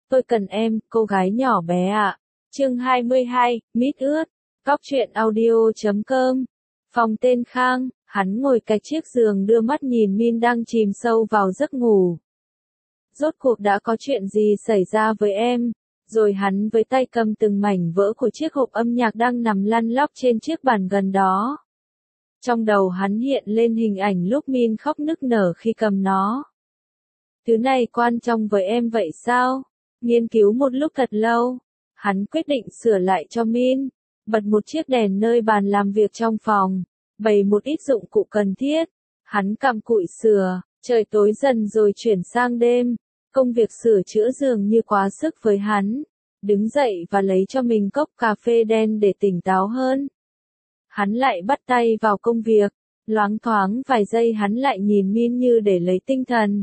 Tôi cần em, cô gái nhỏ bé ạ. Chương 22, mít ướt. Cóc truyện audio.com. Phòng tên Khang, hắn ngồi cạnh chiếc giường đưa mắt nhìn Min đang chìm sâu vào giấc ngủ. Rốt cuộc đã có chuyện gì xảy ra với em? Rồi hắn với tay cầm từng mảnh vỡ của chiếc hộp âm nhạc đang nằm lăn lóc trên chiếc bàn gần đó. Trong đầu hắn hiện lên hình ảnh lúc Min khóc nức nở khi cầm nó. Thứ này quan trọng với em vậy sao? Nghiên cứu một lúc thật lâu, hắn quyết định sửa lại cho Min, bật một chiếc đèn nơi bàn làm việc trong phòng, bày một ít dụng cụ cần thiết. Hắn cặm cụi sửa, trời tối dần rồi chuyển sang đêm, công việc sửa chữa dường như quá sức với hắn. Đứng dậy và lấy cho mình cốc cà phê đen để tỉnh táo hơn. Hắn lại bắt tay vào công việc, loáng thoáng vài giây hắn lại nhìn Min như để lấy tinh thần.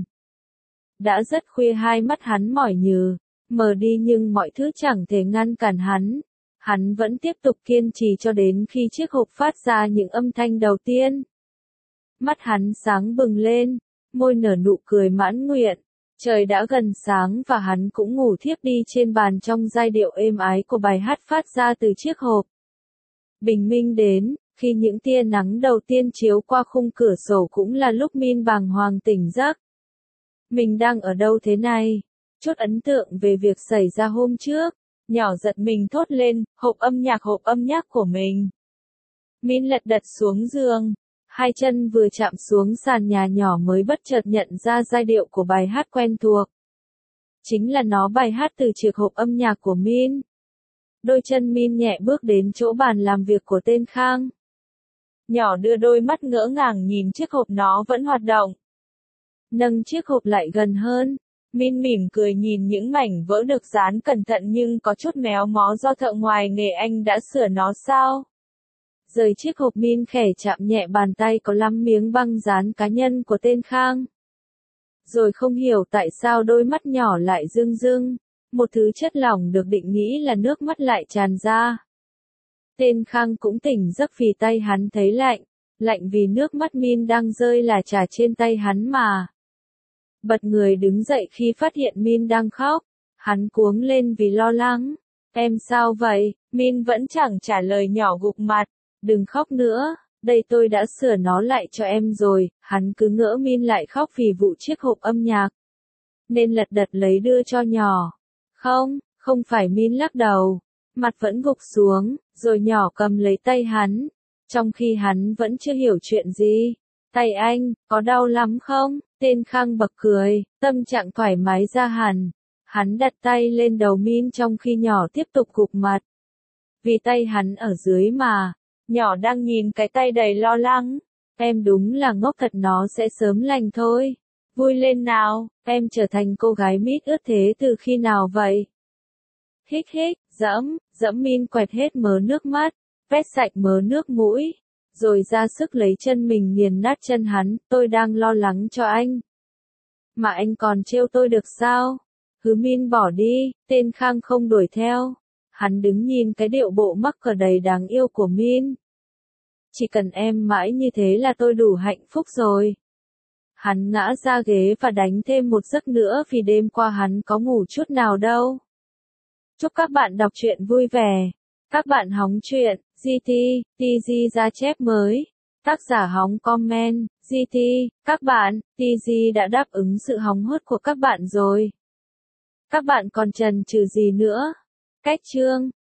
Đã rất khuya, hai mắt hắn mỏi nhừ, mờ đi nhưng mọi thứ chẳng thể ngăn cản hắn. Hắn vẫn tiếp tục kiên trì cho đến khi chiếc hộp phát ra những âm thanh đầu tiên. Mắt hắn sáng bừng lên, môi nở nụ cười mãn nguyện. Trời đã gần sáng và hắn cũng ngủ thiếp đi trên bàn trong giai điệu êm ái của bài hát phát ra từ chiếc hộp. Bình minh đến, khi những tia nắng đầu tiên chiếu qua khung cửa sổ cũng là lúc Min bàng hoàng tỉnh giấc. Mình đang ở đâu thế này? Chút ấn tượng về việc xảy ra hôm trước, nhỏ giật mình thốt lên, hộp âm nhạc của mình. Min lật đật xuống giường, hai chân vừa chạm xuống sàn nhà nhỏ mới bất chợt nhận ra giai điệu của bài hát quen thuộc. Chính là nó, bài hát từ chiếc hộp âm nhạc của Min. Đôi chân Min nhẹ bước đến chỗ bàn làm việc của tên Khang. Nhỏ đưa đôi mắt ngỡ ngàng nhìn chiếc hộp, nó vẫn hoạt động. Nâng chiếc hộp lại gần hơn, Min mỉm cười nhìn những mảnh vỡ được dán cẩn thận nhưng có chút méo mó do thợ ngoài nghề. Anh đã sửa nó sao? Rời chiếc hộp, Min khẽ chạm nhẹ bàn tay có lắm miếng băng dán cá nhân của tên Khang. Rồi không hiểu tại sao đôi mắt nhỏ lại rưng rưng, một thứ chất lỏng được định nghĩ là nước mắt lại tràn ra. Tên Khang cũng tỉnh giấc vì tay hắn thấy lạnh, lạnh vì nước mắt Min đang rơi lả chả trên tay hắn mà. Bật người đứng dậy khi phát hiện Min đang khóc, hắn cuống lên vì lo lắng. Em sao vậy? Min vẫn chẳng trả lời, nhỏ gục mặt. Đừng khóc nữa, đây tôi đã sửa nó lại cho em rồi. Hắn cứ ngỡ Min lại khóc vì vụ chiếc hộp âm nhạc, nên lật đật lấy đưa cho nhỏ. Không phải. Min lắc đầu, mặt vẫn gục xuống, rồi nhỏ cầm lấy tay hắn, trong khi hắn vẫn chưa hiểu chuyện gì. Tay anh, có đau lắm không? Tên Khang bật cười, tâm trạng thoải mái ra hẳn. Hắn đặt tay lên đầu Min trong khi nhỏ tiếp tục gục mặt. Vì tay hắn ở dưới mà. Nhỏ đang nhìn cái tay đầy lo lắng. Em đúng là ngốc thật, nó sẽ sớm lành thôi. Vui lên nào, em trở thành cô gái mít ướt thế từ khi nào vậy? Hích, dẫm Min quẹt hết mớ nước mắt, vét sạch mớ nước mũi, rồi ra sức lấy chân mình nghiền nát chân hắn. Tôi đang lo lắng cho anh, mà anh còn trêu tôi được sao? Hứ. Min bỏ đi, tên Khang không đuổi theo. Hắn đứng nhìn cái điệu bộ mắc cỡ đầy đáng yêu của Min. Chỉ cần em mãi như thế là tôi đủ hạnh phúc rồi. Hắn ngã ra ghế và đánh thêm một giấc nữa vì đêm qua hắn có ngủ chút nào đâu. Chúc các bạn đọc truyện vui vẻ. Các bạn hóng truyện, GT, TG ra chép mới. Tác giả hóng comment, GT, các bạn, TG đã đáp ứng sự hóng hớt của các bạn rồi. Các bạn còn chần chừ gì nữa? Cách chương